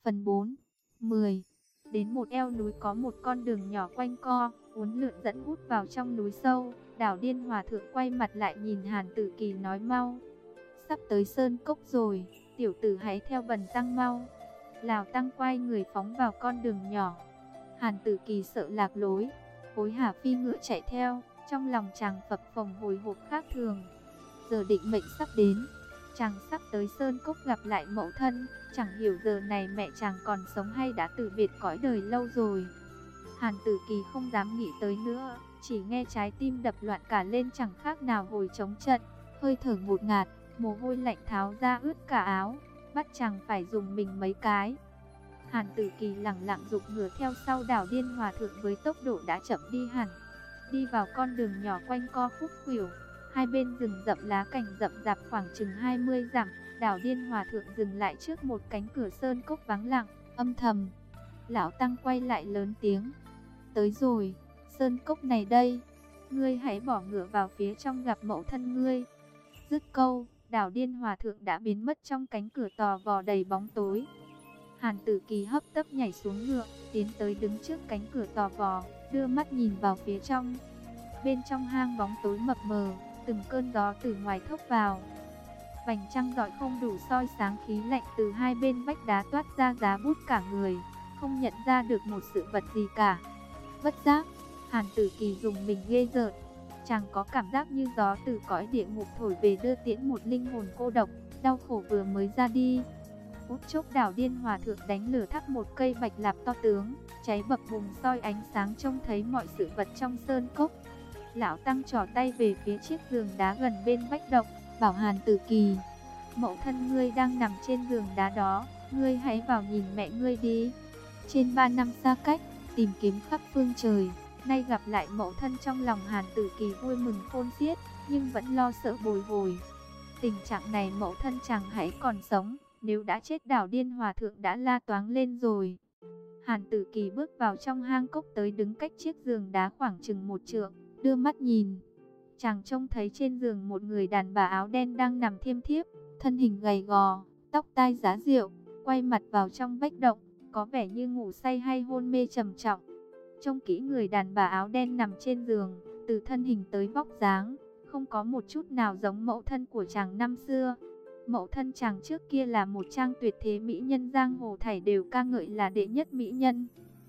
Phần 4. 10. Đến một eo núi có một con đường nhỏ quanh co, uốn lượn dẫn hút vào trong núi sâu. Đảo Điên Hòa Thượng quay mặt lại nhìn Hàn Tử Kỳ nói mau. Sắp tới sơn cốc rồi, tiểu tử hãy theo bần tăng mau. Lào tăng quay người phóng vào con đường nhỏ. Hàn Tử Kỳ sợ lạc lối, hối hả phi ngựa chạy theo, trong lòng chàng phập phồng hồi hộp khác thường. Giờ định mệnh sắp đến, chàng sắp tới sơn cốc gặp lại mẫu thân, chẳng hiểu giờ này mẹ chàng còn sống hay đã từ biệt cõi đời lâu rồi. Hàn Tử Kỳ không dám nghĩ tới nữa, chỉ nghe trái tim đập loạn cả lên chẳng khác nào hồi chống trận, hơi thở ngột ngạt, mồ hôi lạnh tháo ra ướt cả áo, bắt chàng phải dùng mình mấy cái. Hàn Tử Kỳ lẳng lặng giục ngựa theo sau Đảo Điên Hòa Thượng với tốc độ đã chậm đi hẳn. Đi vào con đường nhỏ quanh co khúc khuỷu, hai bên rừng rậm lá cành rậm rạp khoảng chừng 20 dặm. Đảo Điên Hòa Thượng dừng lại trước một cánh cửa sơn cốc vắng lặng, âm thầm. Lão tăng quay lại lớn tiếng. Tới rồi, sơn cốc này đây, ngươi hãy bỏ ngựa vào phía trong gặp mẫu thân ngươi. Dứt câu, Đảo Điên Hòa Thượng đã biến mất trong cánh cửa tò vò đầy bóng tối. Hàn Tử Kỳ hấp tấp nhảy xuống ngựa, tiến tới đứng trước cánh cửa tò vò, đưa mắt nhìn vào phía trong. Bên trong hang bóng tối mập mờ, từng cơn gió từ ngoài thốc vào. Vành trăng rọi không đủ soi sáng khí lạnh từ hai bên vách đá toát ra giá bút cả người, không nhận ra được một sự vật gì cả. Bất giác, Hàn Tử Kỳ dùng mình ghê rợn, chàng có cảm giác như gió từ cõi địa ngục thổi về đưa tiễn một linh hồn cô độc, đau khổ vừa mới ra đi. Phút chốc Đảo Điên Hòa Thượng đánh lửa thắp một cây bạch lạp to tướng, cháy bập bùng soi ánh sáng trông thấy mọi sự vật trong sơn cốc. Lão tăng trỏ tay về phía chiếc giường đá gần bên vách động, bảo Hàn Tử Kỳ, mẫu thân ngươi đang nằm trên giường đá đó, ngươi hãy vào nhìn mẹ ngươi đi. Trên 3 năm xa cách, tìm kiếm khắp phương trời, nay gặp lại mẫu thân, trong lòng Hàn Tử Kỳ vui mừng khôn xiết, nhưng vẫn lo sợ bồi hồi. Tình trạng này mẫu thân chàng hãy còn sống, nếu đã chết Đảo Điên Hòa Thượng đã la toáng lên rồi. Hàn Tử Kỳ bước vào trong hang cốc tới đứng cách chiếc giường đá khoảng chừng 1 trượng, đưa mắt nhìn. Chàng trông thấy trên giường một người đàn bà áo đen đang nằm thiêm thiếp, thân hình gầy gò, tóc tai rá rượu, quay mặt vào trong vách động, có vẻ như ngủ say hay hôn mê trầm trọng. Trông kỹ người đàn bà áo đen nằm trên giường, từ thân hình tới vóc dáng, không có một chút nào giống mẫu thân của chàng năm xưa. Mẫu thân chàng trước kia là một trang tuyệt thế mỹ nhân, giang hồ thảy đều ca ngợi là đệ nhất mỹ nhân.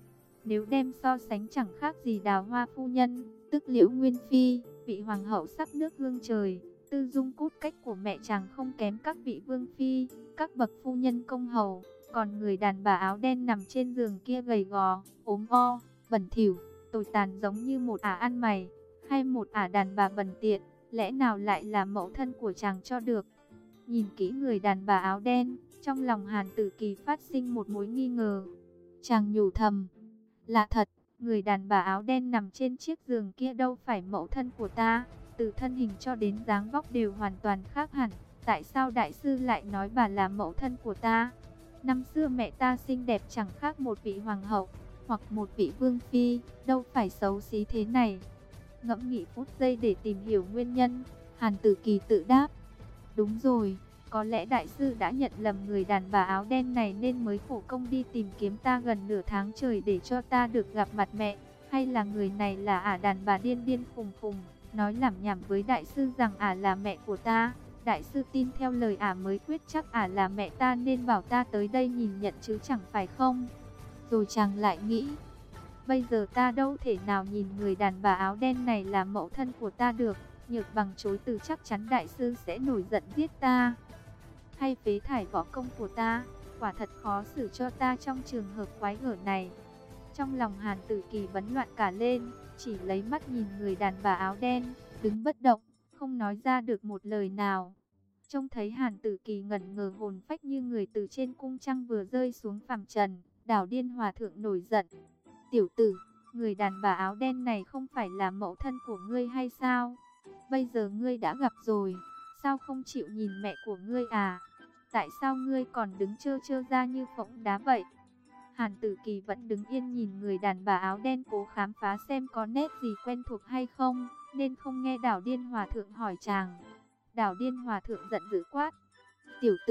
Nếu đem so sánh chẳng khác gì Đào Hoa phu nhân, tức Liễu Nguyên Phi, vị hoàng hậu sắc nước hương trời. Tư dung cốt cách của mẹ chàng không kém các vị vương phi, các bậc phu nhân công hầu. Còn người đàn bà áo đen nằm trên giường kia gầy gò, ốm o, bẩn thỉu, tồi tàn giống như một ả ăn mày, hay một ả đàn bà bần tiện, lẽ nào lại là mẫu thân của chàng cho được. Nhìn kỹ người đàn bà áo đen, trong lòng Hàn Tử Kỳ phát sinh một mối nghi ngờ. Chàng nhủ thầm, lạ thật, người đàn bà áo đen nằm trên chiếc giường kia đâu phải mẫu thân của ta, từ thân hình cho đến dáng vóc đều hoàn toàn khác hẳn. Tại sao đại sư lại nói bà là mẫu thân của ta? Năm xưa mẹ ta xinh đẹp chẳng khác một vị hoàng hậu, hoặc một vị vương phi, đâu phải xấu xí thế này. Ngẫm nghĩ phút giây để tìm hiểu nguyên nhân, Hàn Tử Kỳ tự đáp, đúng rồi, có lẽ đại sư đã nhận lầm người đàn bà áo đen này nên mới khổ công đi tìm kiếm ta gần nửa tháng trời để cho ta được gặp mặt mẹ. Hay là người này là ả đàn bà điên điên khùng khùng, nói lảm nhảm với đại sư rằng ả là mẹ của ta. Đại sư tin theo lời ả mới quyết chắc ả là mẹ ta nên bảo ta tới đây nhìn nhận chứ chẳng phải không? Rồi chàng lại nghĩ, bây giờ ta đâu thể nào nhìn người đàn bà áo đen này là mẫu thân của ta được. Nhược bằng chối từ chắc chắn đại sư sẽ nổi giận giết ta, hay phế thải võ công của ta. Quả thật khó xử cho ta trong trường hợp quái gở này. Trong lòng Hàn Tử Kỳ bấn loạn cả lên, chỉ lấy mắt nhìn người đàn bà áo đen, đứng bất động, không nói ra được một lời nào. Trông thấy Hàn Tử Kỳ ngẩn ngơ hồn phách như người từ trên cung trăng vừa rơi xuống phàm trần, Đảo Điên Hòa Thượng nổi giận. Tiểu tử, người đàn bà áo đen này không phải là mẫu thân của ngươi hay sao? Bây giờ ngươi đã gặp rồi, sao không chịu nhìn mẹ của ngươi à? Tại sao ngươi còn đứng trơ trơ ra như phỗng đá vậy? Hàn Tử Kỳ vẫn đứng yên nhìn người đàn bà áo đen, cố khám phá xem có nét gì quen thuộc hay không, nên không nghe Đảo Điên Hòa Thượng hỏi chàng. Đảo Điên Hòa Thượng giận dữ quát, tiểu tử,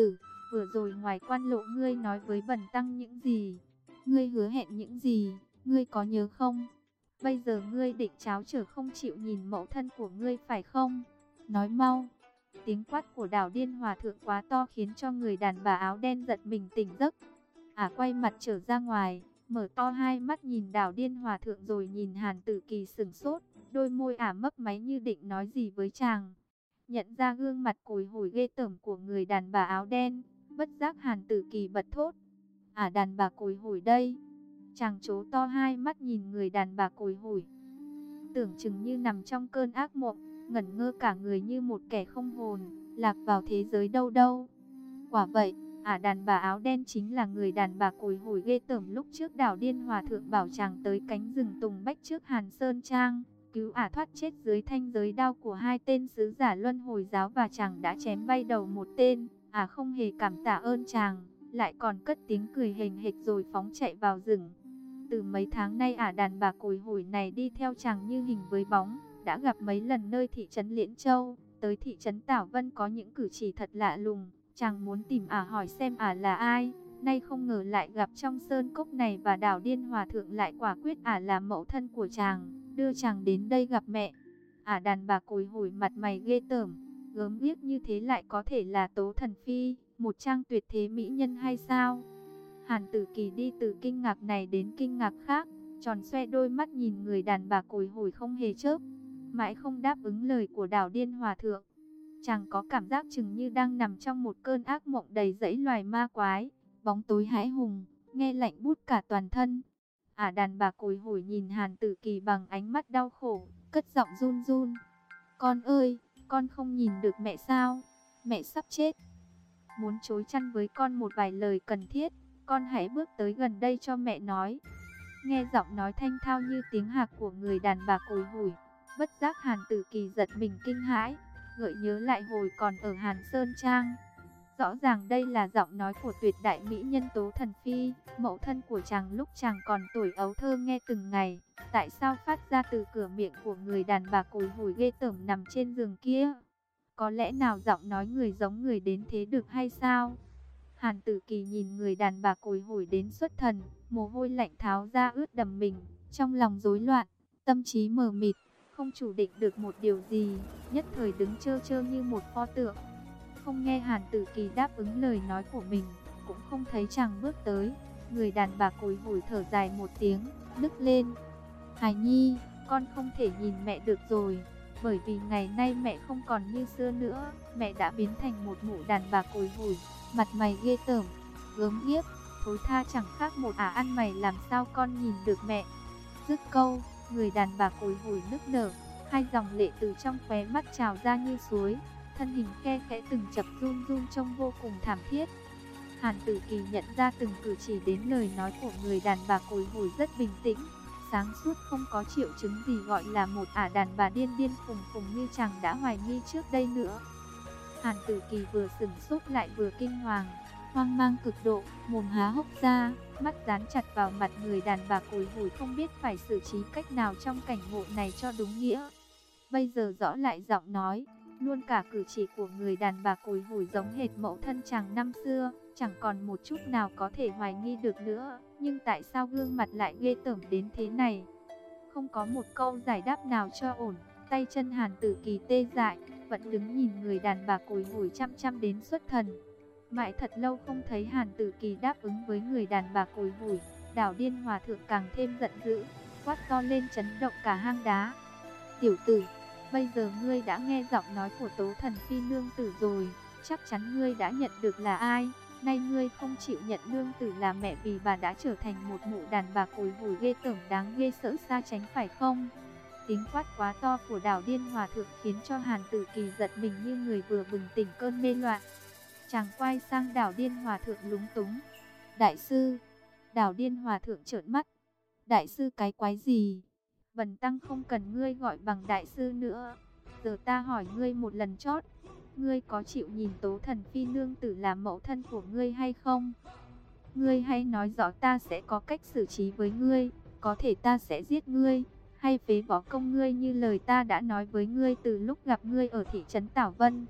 vừa rồi ngoài quan lộ ngươi nói với bần tăng những gì? Ngươi hứa hẹn những gì? Ngươi có nhớ không? Bây giờ ngươi định tráo trở không chịu nhìn mẫu thân của ngươi phải không? Nói mau. Tiếng quát của Đảo Điên Hòa Thượng quá to khiến cho người đàn bà áo đen giật mình tỉnh giấc. Quay mặt trở ra ngoài, mở to hai mắt nhìn Đảo Điên Hòa Thượng rồi nhìn Hàn Tử Kỳ sững sốt, đôi môi mấp máy như định nói gì với chàng. Nhận ra gương mặt cùi hủi ghê tởm của người đàn bà áo đen, bất giác Hàn Tử Kỳ bật thốt: đàn bà cùi hủi đây. Chàng trố to hai mắt nhìn người đàn bà cùi hủi, tưởng chừng như nằm trong cơn ác mộng, ngẩn ngơ cả người như một kẻ không hồn, lạc vào thế giới đâu đâu. Quả vậy, đàn bà áo đen chính là người đàn bà cùi hủi ghê tởm lúc trước Đảo Điên Hòa Thượng bảo chàng tới cánh rừng Tùng Bách trước Hàn Sơn Trang, cứu thoát chết dưới thanh giới đao của hai tên sứ giả Luân Hồi giáo và chàng đã chém bay đầu một tên. Không hề cảm tạ ơn chàng, lại còn cất tiếng cười hềnh hệch rồi phóng chạy vào rừng. Từ mấy tháng nay đàn bà cùi hủi này đi theo chàng như hình với bóng, đã gặp mấy lần nơi thị trấn Liễn Châu, tới thị trấn Tảo Vân có những cử chỉ thật lạ lùng. Chàng muốn tìm hỏi xem là ai, nay không ngờ lại gặp trong sơn cốc này và Đảo Điên Hòa Thượng lại quả quyết là mẫu thân của chàng, đưa chàng đến đây gặp mẹ. Đàn bà cùi hủi mặt mày ghê tởm, gớm ghiếc như thế lại có thể là Tố Thần Phi, một trang tuyệt thế mỹ nhân hay sao? Hàn Tử Kỳ đi từ kinh ngạc này đến kinh ngạc khác, tròn xoe đôi mắt nhìn người đàn bà cùi hủi không hề chớp, mãi không đáp ứng lời của Đảo Điên Hòa Thượng. Chàng có cảm giác chừng như đang nằm trong một cơn ác mộng đầy dẫy loài ma quái, bóng tối hãi hùng, nghe lạnh buốt cả toàn thân. Đàn bà cùi hủi nhìn Hàn Tử Kỳ bằng ánh mắt đau khổ, cất giọng run run: "Con ơi, con không nhìn được mẹ sao? Mẹ sắp chết. Muốn chối chăn với con một vài lời cần thiết, con hãy bước tới gần đây cho mẹ nói." Nghe giọng nói thanh thao như tiếng hạc của người đàn bà cùi hủi, bất giác Hàn Tử Kỳ giật mình kinh hãi, gợi nhớ lại hồi còn ở Hàn Sơn Trang. Rõ ràng đây là giọng nói của tuyệt đại mỹ nhân Tố Thần Phi, mẫu thân của chàng lúc chàng còn tuổi ấu thơ nghe từng ngày. Tại sao phát ra từ cửa miệng của người đàn bà cùi hủi ghê tởm nằm trên giường kia? Có lẽ nào giọng nói người giống người đến thế được hay sao? Hàn Tử Kỳ nhìn người đàn bà cùi hủi đến xuất thần, mồ hôi lạnh tháo ra ướt đầm mình, trong lòng rối loạn, tâm trí mờ mịt, không chủ định được một điều gì, nhất thời đứng trơ trơ như một pho tượng. Không nghe Hàn Tử Kỳ đáp ứng lời nói của mình, cũng không thấy chàng bước tới. Người đàn bà cùi hủi thở dài một tiếng, nức lên: "Hài Nhi, con không thể nhìn mẹ được rồi, bởi vì ngày nay mẹ không còn như xưa nữa. Mẹ đã biến thành một mụ đàn bà cùi hủi, mặt mày ghê tởm, gớm ghiếc, thối tha chẳng khác một ăn mày, làm sao con nhìn được mẹ?" Dứt câu, người đàn bà cùi hủi nức nở, hai dòng lệ từ trong khóe mắt trào ra như suối, thân hình khe khẽ từng chập run run trông vô cùng thảm thiết. Hàn Tử Kỳ nhận ra từng cử chỉ đến lời nói của người đàn bà cùi hủi rất bình tĩnh, sáng suốt, không có triệu chứng gì gọi là một đàn bà điên điên khùng khùng như chàng đã hoài nghi trước đây nữa. Hàn Tử Kỳ vừa sửng sốt lại vừa kinh hoàng, hoang mang cực độ, mồm há hốc ra, mắt dán chặt vào mặt người đàn bà cùi hủi, không biết phải xử trí cách nào trong cảnh ngộ này cho đúng nghĩa. Bây giờ rõ lại giọng nói, luôn cả cử chỉ của người đàn bà cùi hủi giống hệt mẫu thân chàng năm xưa, chẳng còn một chút nào có thể hoài nghi được nữa. Nhưng tại sao gương mặt lại ghê tởm đến thế này? Không có một câu giải đáp nào cho ổn, tay chân Hàn Tử Kỳ tê dại, vẫn đứng nhìn người đàn bà cùi hủi chăm chăm đến xuất thần. Mãi thật lâu không thấy Hàn Tử Kỳ đáp ứng với người đàn bà cùi hủi, Đảo Điên Hòa Thượng càng thêm giận dữ, quát to lên chấn động cả hang đá: "Tiểu tử, bây giờ ngươi đã nghe giọng nói của Tố Thần Phi nương tử rồi, chắc chắn ngươi đã nhận được là ai. Nay ngươi không chịu nhận nương tử là mẹ vì bà đã trở thành một mụ đàn bà cùi hủi ghê tởm đáng ghê sợ xa tránh phải không?" Tiếng quát quá to của Đảo Điên Hòa Thượng khiến cho Hàn Tử Kỳ giật mình như người vừa bừng tỉnh cơn mê loạn. Chàng quay sang Đảo Điên Hòa Thượng lúng túng: "Đại sư." Đảo Điên Hòa Thượng trợn mắt: "Đại sư cái quái gì? Bần tăng không cần ngươi gọi bằng đại sư nữa. Giờ ta hỏi ngươi một lần chót, ngươi có chịu nhìn Tố Thần Phi nương tử là mẫu thân của ngươi hay không? Ngươi hãy nói rõ, ta sẽ có cách xử trí với ngươi, có thể ta sẽ giết ngươi, hay phế bỏ công ngươi như lời ta đã nói với ngươi từ lúc gặp ngươi ở thị trấn Tảo Vân."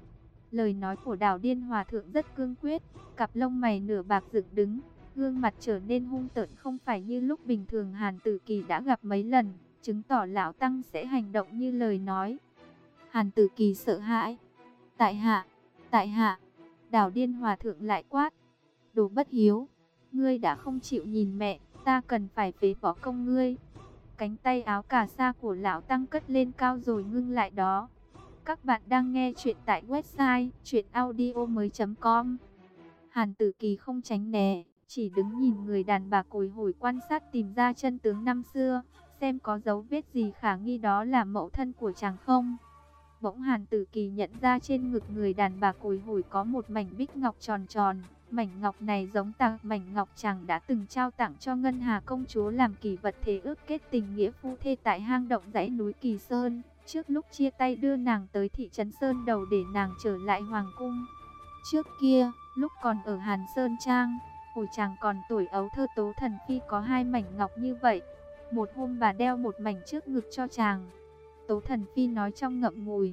Lời nói của Đào Điên Hòa Thượng rất cương quyết, cặp lông mày nửa bạc dựng đứng, gương mặt trở nên hung tợn không phải như lúc bình thường Hàn Tử Kỳ đã gặp mấy lần, chứng tỏ lão tăng sẽ hành động như lời nói. Hàn Tử Kỳ sợ hãi. Tại hạ, Đào Điên Hòa Thượng lại quát. Đồ bất hiếu, ngươi đã không chịu nhìn mẹ, ta cần phải phế bỏ công ngươi. Cánh tay áo cà sa của lão tăng cất lên cao rồi ngưng lại đó. Các bạn đang nghe chuyện tại website chuyenaudio.com. Hàn Tử Kỳ không tránh né, chỉ đứng nhìn người đàn bà cồi hồi quan sát tìm ra chân tướng năm xưa, xem có dấu vết gì khả nghi đó là mẫu thân của chàng không. Bỗng Hàn Tử Kỳ nhận ra trên ngực người đàn bà cồi hồi có một mảnh bích ngọc tròn tròn. Mảnh ngọc này giống tạc mảnh ngọc chàng đã từng trao tặng cho Ngân Hà công chúa làm kỷ vật thế ước kết tình nghĩa phu thê tại hang động dãy núi Kỳ Sơn. Trước lúc chia tay đưa nàng tới thị trấn Sơn Đầu để nàng trở lại hoàng cung. Trước kia, lúc còn ở Hàn Sơn Trang, hồi chàng còn tuổi ấu thơ, Tố Thần Phi có 2 mảnh ngọc như vậy. Một hôm bà đeo một mảnh trước ngực cho chàng. Tố Thần Phi nói trong ngậm ngùi.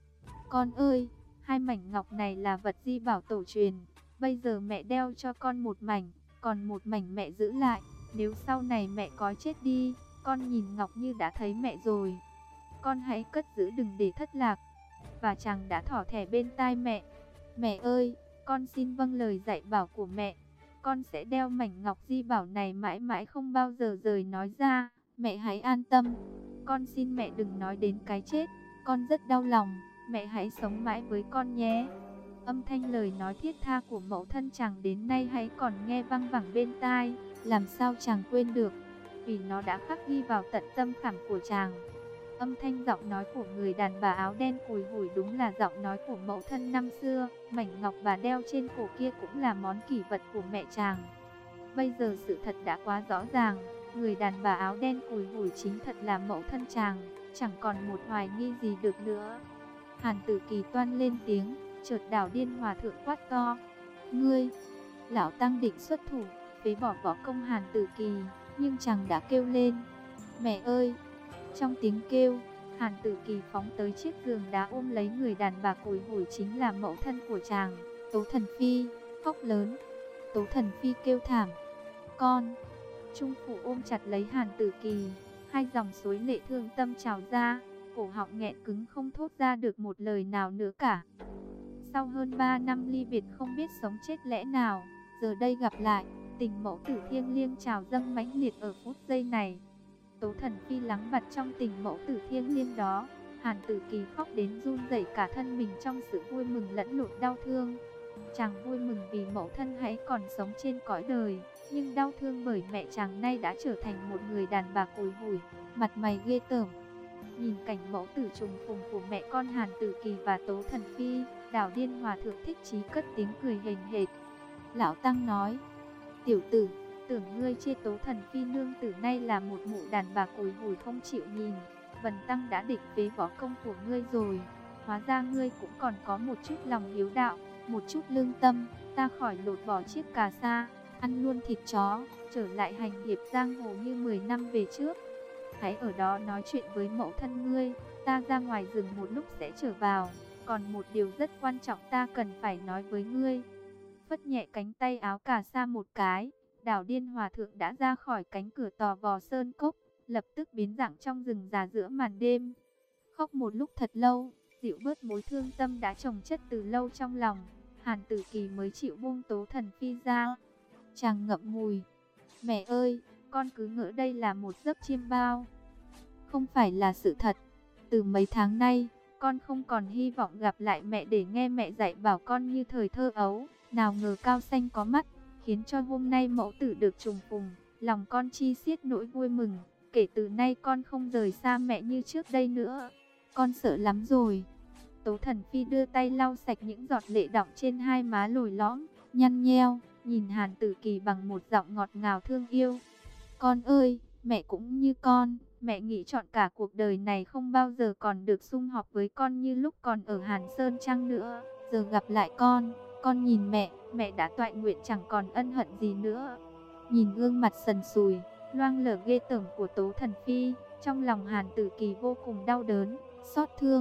Con ơi, 2 mảnh ngọc này là vật di bảo tổ truyền. Bây giờ mẹ đeo cho con một mảnh, còn một mảnh mẹ giữ lại. Nếu sau này mẹ có chết đi, con nhìn ngọc như đã thấy mẹ rồi. Con hãy cất giữ đừng để thất lạc. Và chàng đã thỏ thẻ bên tai mẹ. Mẹ ơi, con xin vâng lời dạy bảo của mẹ. Con sẽ đeo mảnh ngọc di bảo này mãi mãi không bao giờ rời nói ra. Mẹ hãy an tâm. Con xin mẹ đừng nói đến cái chết. Con rất đau lòng. Mẹ hãy sống mãi với con nhé. Âm thanh lời nói thiết tha của mẫu thân chàng đến nay hãy còn nghe văng vẳng bên tai. Làm sao chàng quên được, vì nó đã khắc ghi vào tận tâm khảm của chàng. Âm thanh giọng nói của người đàn bà áo đen cùi hủi đúng là giọng nói của mẫu thân năm xưa. Mảnh ngọc bà đeo trên cổ kia cũng là món kỷ vật của mẹ chàng. Bây giờ sự thật đã quá rõ ràng. Người đàn bà áo đen cùi hủi chính thật là mẫu thân chàng. Chẳng còn một hoài nghi gì được nữa. Hàn Tử Kỳ toan lên tiếng, chợt Đào Điên Hòa Thượng quát to. Ngươi! Lão tăng định xuất thủ, phế bỏ võ công Hàn Tử Kỳ, nhưng chàng đã kêu lên. Mẹ ơi! Trong tiếng kêu, Hàn Tử Kỳ phóng tới chiếc giường đá ôm lấy người đàn bà cùi hủi chính là mẫu thân của chàng, Tố Thần Phi, khóc lớn. Tố Thần Phi kêu thảm. Con! Trung Phụ ôm chặt lấy Hàn Tử Kỳ, 2 dòng suối lệ thương tâm trào ra, cổ họng nghẹn cứng không thốt ra được một lời nào nữa cả. Sau hơn 3 năm ly biệt không biết sống chết lẽ nào, giờ đây gặp lại, tình mẫu tử thiêng liêng trào dâng mãnh liệt ở phút giây này. Tố Thần Phi lắng bặt trong tình mẫu tử thiêng liêng đó, Hàn Tử Kỳ khóc đến run rẩy cả thân mình trong sự vui mừng lẫn lộn đau thương. Chàng vui mừng vì mẫu thân hãy còn sống trên cõi đời, nhưng đau thương bởi mẹ chàng nay đã trở thành một người đàn bà cùi hủi, mặt mày ghê tởm. Nhìn cảnh mẫu tử trùng phùng của mẹ con Hàn Tử Kỳ và Tố Thần Phi, Đào Điên Hòa Thượng thích chí cất tiếng cười hềnh hệt. Lão Tăng nói, tiểu tử, tưởng ngươi chê Tố Thần Phi nương tử nay là một mụ đàn bà cùi hủi không chịu nhìn. Bần Tăng đã định phế võ công của ngươi rồi. Hóa ra ngươi cũng còn có một chút lòng hiếu đạo, một chút lương tâm. Ta khỏi lột bỏ chiếc cà sa, ăn luôn thịt chó, trở lại hành hiệp giang hồ như 10 năm về trước. Hãy ở đó nói chuyện với mẫu thân ngươi, ta ra ngoài rừng một lúc sẽ trở vào. Còn một điều rất quan trọng ta cần phải nói với ngươi. Phất nhẹ cánh tay áo cà sa một cái, Đào Điên Hòa Thượng đã ra khỏi cánh cửa tò vò sơn cốc, lập tức biến dạng trong rừng già giữa màn đêm. Khóc một lúc thật lâu, dịu bớt mối thương tâm đã chồng chất từ lâu trong lòng, Hàn Tử Kỳ mới chịu buông Tố Thần Phi ra. Chàng ngậm ngùi. Mẹ ơi, con cứ ngỡ đây là một giấc chiêm bao. Không phải là sự thật. Từ mấy tháng nay, con không còn hy vọng gặp lại mẹ để nghe mẹ dạy bảo con như thời thơ ấu. Nào ngờ cao xanh có mắt, khiến cho hôm nay mẫu tử được trùng phùng. Lòng con chi xiết nỗi vui mừng. Kể từ nay con không rời xa mẹ như trước đây nữa. Con sợ lắm rồi. Tố Thần Phi đưa tay lau sạch những giọt lệ đọng trên 2 má lồi lõm, nhăn nheo, nhìn Hàn Tử Kỳ bằng một giọng ngọt ngào thương yêu. Con ơi, mẹ cũng như con, mẹ nghĩ chọn cả cuộc đời này không bao giờ còn được sum họp với con như lúc còn ở Hàn Sơn Trang nữa. Giờ gặp lại con nhìn mẹ đã toại nguyện chẳng còn ân hận gì nữa. Nhìn gương mặt sần sùi, loang lở ghê tởm của Tố Thần Phi, trong lòng Hàn Tử Kỳ vô cùng đau đớn, xót thương.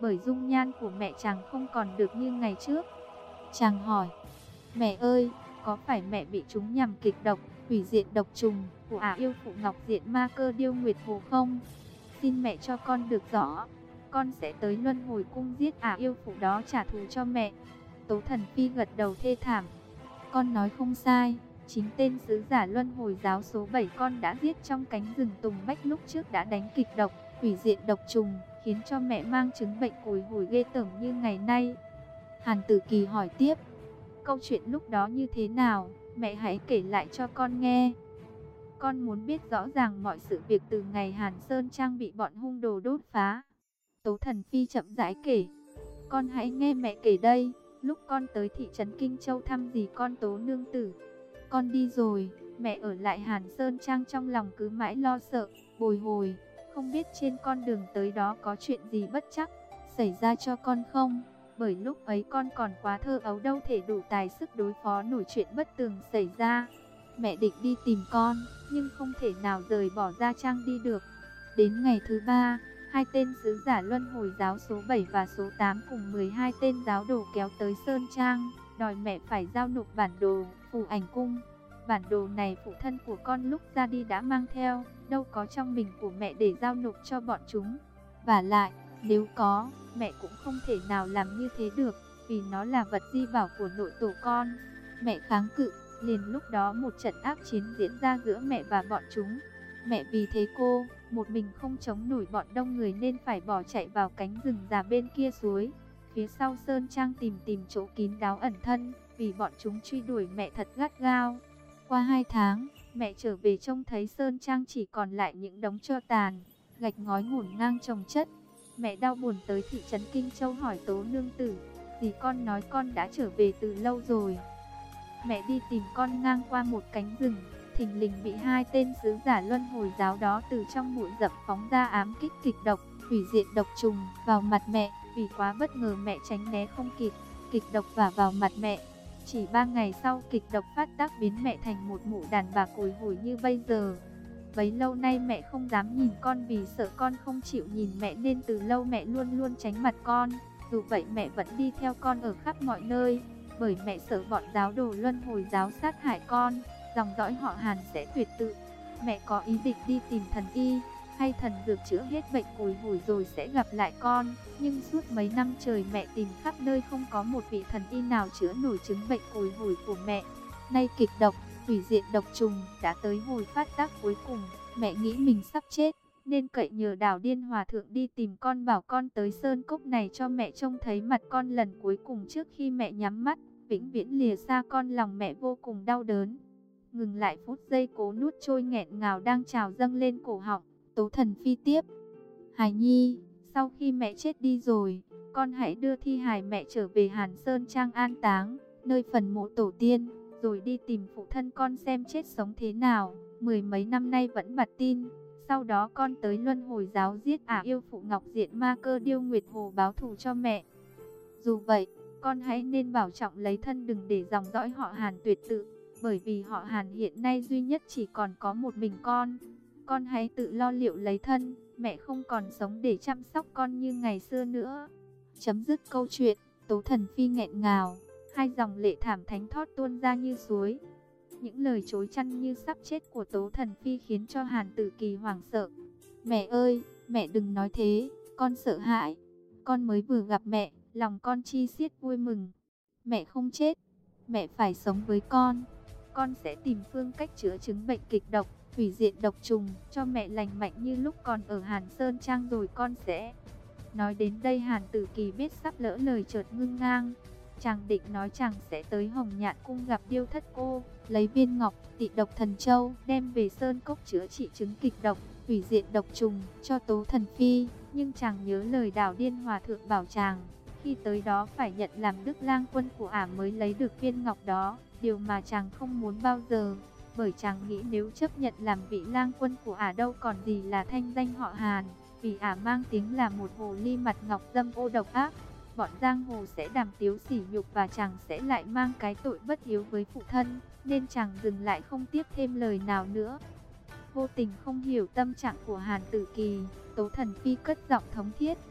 bởi dung nhan của mẹ chàng không còn được như ngày trước. Chàng hỏi, mẹ ơi, có phải mẹ bị trúng nhầm kịch độc, hủy diệt độc trùng của yêu phụ Ngọc Diện Ma Cơ Điêu Nguyệt Hồ không? Xin mẹ cho con được rõ, con sẽ tới Luân Hồi Cung giết yêu phụ đó trả thù cho mẹ. Tố Thần Phi gật đầu thê thảm, con nói không sai, chính tên sứ giả Luân Hồi Giáo số 7 con đã giết trong cánh rừng Tùng Bách lúc trước đã đánh kịch độc, hủy diệt độc trùng, khiến cho mẹ mang chứng bệnh cồi hồi ghê tởm như ngày nay. Hàn Tử Kỳ hỏi tiếp, câu chuyện lúc đó như thế nào, mẹ hãy kể lại cho con nghe. Con muốn biết rõ ràng mọi sự việc từ ngày Hàn Sơn Trang bị bọn hung đồ đốt phá. Tố Thần Phi chậm rãi kể, con hãy nghe mẹ kể đây. Lúc con tới thị trấn Kinh Châu thăm dì con Tố nương tử, con đi rồi, mẹ ở lại Hàn Sơn Trang trong lòng cứ mãi lo sợ, bồi hồi, không biết trên con đường tới đó có chuyện gì bất trắc xảy ra cho con không? Bởi lúc ấy con còn quá thơ ấu, đâu thể đủ tài sức đối phó nổi chuyện bất tường xảy ra. Mẹ định đi tìm con, nhưng không thể nào rời bỏ Gia Trang đi được. Đến ngày thứ 3, hai tên sứ giả Luân Hồi Giáo số 7 và số 8 cùng 12 tên giáo đồ kéo tới Sơn Trang, đòi mẹ phải giao nộp bản đồ Phù Ảnh Cung. Bản đồ này phụ thân của con lúc ra đi đã mang theo, đâu có trong mình của mẹ để giao nộp cho bọn chúng. Vả lại, nếu có, mẹ cũng không thể nào làm như thế được, vì nó là vật di bảo của nội tổ con. Mẹ kháng cự, liền lúc đó một trận ác chiến diễn ra giữa mẹ và bọn chúng. Mẹ vì thế cô, một mình không chống nổi bọn đông người nên phải bỏ chạy vào cánh rừng già bên kia suối. Phía sau Sơn Trang tìm chỗ kín đáo ẩn thân, vì bọn chúng truy đuổi mẹ thật gắt gao. Qua 2 tháng, mẹ trở về trông thấy Sơn Trang chỉ còn lại những đống tro tàn, gạch ngói ngổn ngang chồng chất. Mẹ đau buồn tới thị trấn Kinh Châu hỏi Tố nương tử, dì con nói con đã trở về từ lâu rồi. Mẹ đi tìm con ngang qua một cánh rừng, thình lình bị hai tên sứ giả Luân Hồi Giáo đó từ trong bụi rậm phóng ra ám kích kịch độc, hủy diệt độc trùng vào mặt mẹ. Vì quá bất ngờ mẹ tránh né không kịp, kịch độc vả vào mặt mẹ. Chỉ 3 ngày sau kịch độc phát tác biến mẹ thành một mụ đàn bà cồi hồi như bây giờ. Bấy lâu nay mẹ không dám nhìn con vì sợ con không chịu nhìn mẹ, nên từ lâu mẹ luôn luôn tránh mặt con. Dù vậy mẹ vẫn đi theo con ở khắp mọi nơi, bởi mẹ sợ bọn giáo đồ Luân Hồi Giáo sát hại con, dòng dõi họ Hàn sẽ tuyệt tự. Mẹ có ý định đi tìm thần y hay thần dược chữa hết bệnh cồi hồi rồi sẽ gặp lại con. Nhưng suốt mấy năm trời mẹ tìm khắp nơi không có một vị thần y nào chữa nổi chứng bệnh cồi hồi của mẹ. Nay kịch độc, hủy diệt độc trùng đã tới hồi phát tác cuối cùng, mẹ nghĩ mình sắp chết, nên cậy nhờ Đào Điên Hòa Thượng đi tìm con, bảo con tới sơn cốc này cho mẹ trông thấy mặt con lần cuối cùng trước khi mẹ nhắm mắt, vĩnh viễn lìa xa con. Lòng mẹ vô cùng đau đớn, ngừng lại phút giây cố nuốt trôi nghẹn ngào đang trào dâng lên cổ họng. Tố Thần Phi tiếp, hài nhi, sau khi mẹ chết đi rồi, con hãy đưa thi hài mẹ trở về Hàn Sơn Trang an táng, nơi phần mộ tổ tiên, rồi đi tìm phụ thân con xem chết sống thế nào. 10 mấy năm nay vẫn bặt tin. Sau đó con tới Luân Hồi Giáo giết yêu phụ Ngọc Diện Ma Cơ Điêu Nguyệt Hồ báo thù cho mẹ. Dù vậy, con hãy nên bảo trọng lấy thân, đừng để dòng dõi họ Hàn tuyệt tự, bởi vì họ Hàn hiện nay duy nhất chỉ còn có một mình con. Con hãy tự lo liệu lấy thân, mẹ không còn sống để chăm sóc con như ngày xưa nữa. Chấm dứt câu chuyện, Tố Thần Phi nghẹn ngào, hai dòng lệ thảm thánh thót tuôn ra như suối. Những lời chối chăn như sắp chết của Tố Thần Phi khiến cho Hàn Tử Kỳ hoảng sợ. Mẹ ơi, mẹ đừng nói thế, con sợ hãi. Con mới vừa gặp mẹ, lòng con chi xiết vui mừng. Mẹ không chết, mẹ phải sống với con. Con sẽ tìm phương cách chữa chứng bệnh kịch độc, hủy diệt độc trùng cho mẹ lành mạnh như lúc còn ở Hàn Sơn Trang, rồi con sẽ... Nói đến đây Hàn Tử Kỳ biết sắp lỡ lời, chợt ngưng ngang. Chàng định nói chàng sẽ tới Hồng Nhạn Cung gặp Điêu Thất Cô, lấy viên ngọc Tị Độc Thần Châu đem về sơn cốc chữa trị chứng kịch độc, hủy diệt độc trùng cho Tố Thần Phi. Nhưng chàng nhớ lời Đào Điên Hòa Thượng bảo chàng, khi tới đó phải nhận làm đức lang quân của mới lấy được viên ngọc đó, điều mà chàng không muốn bao giờ. Bởi chàng nghĩ nếu chấp nhận làm vị lang quân của đâu còn gì là thanh danh họ Hàn, vì mang tiếng là một hồ ly mặt ngọc dâm ô độc ác. Bọn giang hồ sẽ đàm tiếu sỉ nhục và chàng sẽ lại mang cái tội bất hiếu với phụ thân, nên chàng dừng lại không tiếp thêm lời nào nữa. Vô tình không hiểu tâm trạng của Hàn Tử Kỳ, Tố Thần Phi cất giọng thống thiết.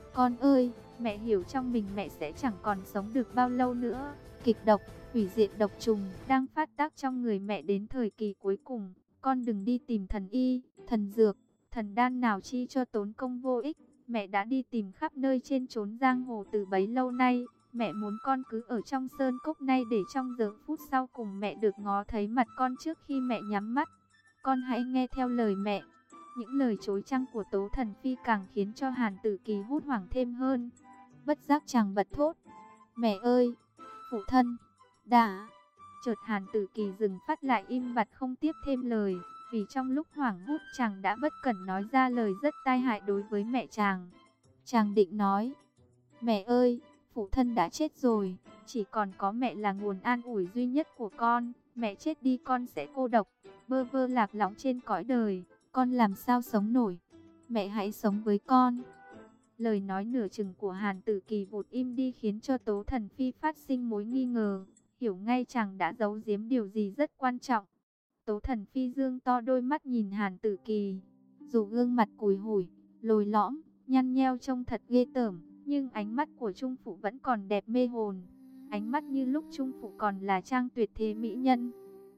Con ơi, mẹ hiểu trong mình mẹ sẽ chẳng còn sống được bao lâu nữa. Kịch độc, hủy diệt độc trùng đang phát tác trong người mẹ đến thời kỳ cuối cùng. Con đừng đi tìm thần y, thần dược, thần đan nào chi cho tốn công vô ích. Mẹ đã đi tìm khắp nơi trên chốn giang hồ từ bấy lâu nay. Mẹ muốn con cứ ở trong sơn cốc này để trong giờ phút sau cùng mẹ được ngó thấy mặt con trước khi mẹ nhắm mắt. Con hãy nghe theo lời mẹ. Những lời chối chăng của Tố Thần Phi càng khiến cho Hàn Tử Kỳ hốt hoảng thêm hơn. Bất giác chàng bật thốt: mẹ ơi, phụ thân đã... Chợt Hàn Tử Kỳ dừng phát lại im bặt không tiếp thêm lời, vì trong lúc hoảng hốt chàng đã bất cẩn nói ra lời rất tai hại đối với mẹ chàng. Chàng định nói: mẹ ơi, phụ thân đã chết rồi, chỉ còn có mẹ là nguồn an ủi duy nhất của con. Mẹ chết đi con sẽ cô độc, bơ vơ lạc lõng trên cõi đời, con làm sao sống nổi. Mẹ hãy sống với con. Lời nói nửa chừng của Hàn Tử Kỳ vụt im đi khiến cho Tố Thần Phi phát sinh mối nghi ngờ, hiểu ngay chàng đã giấu giếm điều gì rất quan trọng. Tố Thần Phi dương to đôi mắt nhìn Hàn Tử Kỳ, dù gương mặt cùi hủi, lồi lõm, nhăn nheo trông thật ghê tởm, nhưng ánh mắt của Trung Phụ vẫn còn đẹp mê hồn. Ánh mắt như lúc Trung Phụ còn là trang tuyệt thế mỹ nhân.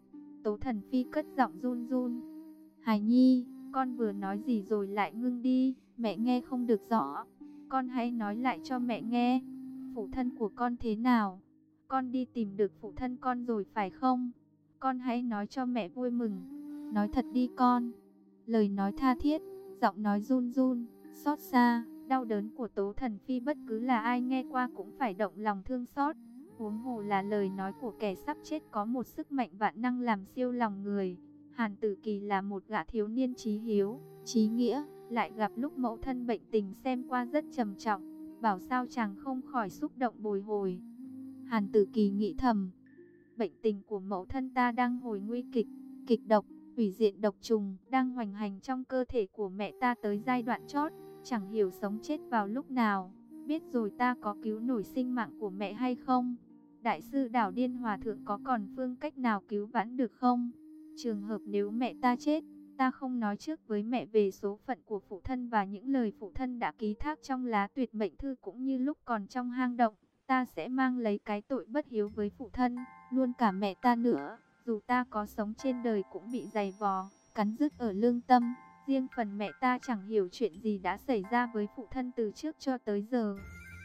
Tố Thần Phi cất giọng run run: Hài Nhi, con vừa nói gì rồi lại ngưng đi, mẹ nghe không được rõ. Con hãy nói lại cho mẹ nghe. Phụ thân của con thế nào? Con đi tìm được phụ thân con rồi phải không? Con hãy nói cho mẹ vui mừng. Nói thật đi con. Lời nói tha thiết, giọng nói run run, xót xa, đau đớn của Tố Thần Phi bất cứ là ai nghe qua cũng phải động lòng thương xót. Huống hồ là lời nói của kẻ sắp chết có một sức mạnh vạn năng làm siêu lòng người. Hàn Tử Kỳ là một gã thiếu niên chí hiếu, chí nghĩa, lại gặp lúc mẫu thân bệnh tình xem qua rất trầm trọng, bảo sao chàng không khỏi xúc động bồi hồi. Hàn Tử Kỳ nghĩ thầm, bệnh tình của mẫu thân ta đang hồi nguy kịch, kịch độc, hủy diệt độc trùng đang hoành hành trong cơ thể của mẹ ta tới giai đoạn chót, chẳng hiểu sống chết vào lúc nào. Biết rồi ta có cứu nổi sinh mạng của mẹ hay không? Đại sư Đảo Điên Hòa Thượng có còn phương cách nào cứu vãn được không? Trường hợp nếu mẹ ta chết, ta không nói trước với mẹ về số phận của phụ thân và những lời phụ thân đã ký thác trong lá tuyệt mệnh thư cũng như lúc còn trong hang động, ta sẽ mang lấy cái tội bất hiếu với phụ thân, luôn cả mẹ ta nữa. Dù ta có sống trên đời cũng bị giày vò, cắn rứt ở lương tâm. Riêng phần mẹ ta chẳng hiểu chuyện gì đã xảy ra với phụ thân từ trước cho tới giờ.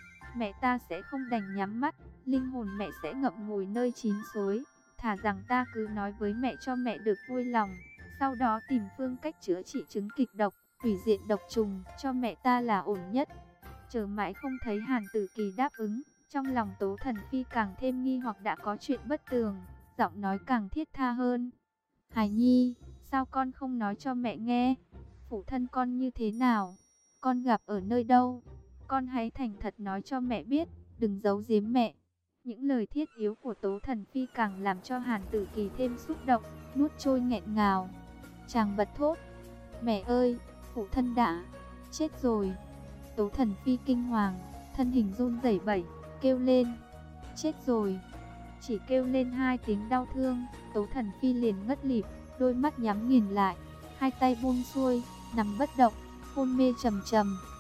Mẹ ta sẽ không đành nhắm mắt, linh hồn mẹ sẽ ngậm ngùi nơi chín suối. Thà rằng ta cứ nói với mẹ cho mẹ được vui lòng, sau đó tìm phương cách chữa trị chứng kịch độc, hủy diệt độc trùng cho mẹ ta là ổn nhất. Chờ mãi không thấy Hàn Tử Kỳ đáp ứng, trong lòng Tố Thần Phi càng thêm nghi hoặc đã có chuyện bất tường, giọng nói càng thiết tha hơn. Hài Nhi, sao con không nói cho mẹ nghe? Phụ thân con như thế nào? Con gặp ở nơi đâu? Con hãy thành thật nói cho mẹ biết, đừng giấu giếm mẹ. Những lời thiết yếu của Tố Thần Phi càng làm cho Hàn Tử Kỳ thêm xúc động, nuốt trôi nghẹn ngào. Chàng bật thốt: mẹ ơi, phụ thân đã chết rồi. Tố Thần Phi kinh hoàng, thân hình run rẩy bẩy, kêu lên: chết rồi. Chỉ kêu lên 2 tiếng đau thương, Tố Thần Phi liền ngất lịm, đôi mắt nhắm nghiền lại, hai tay buông xuôi, nằm bất động, hôn mê trầm trầm.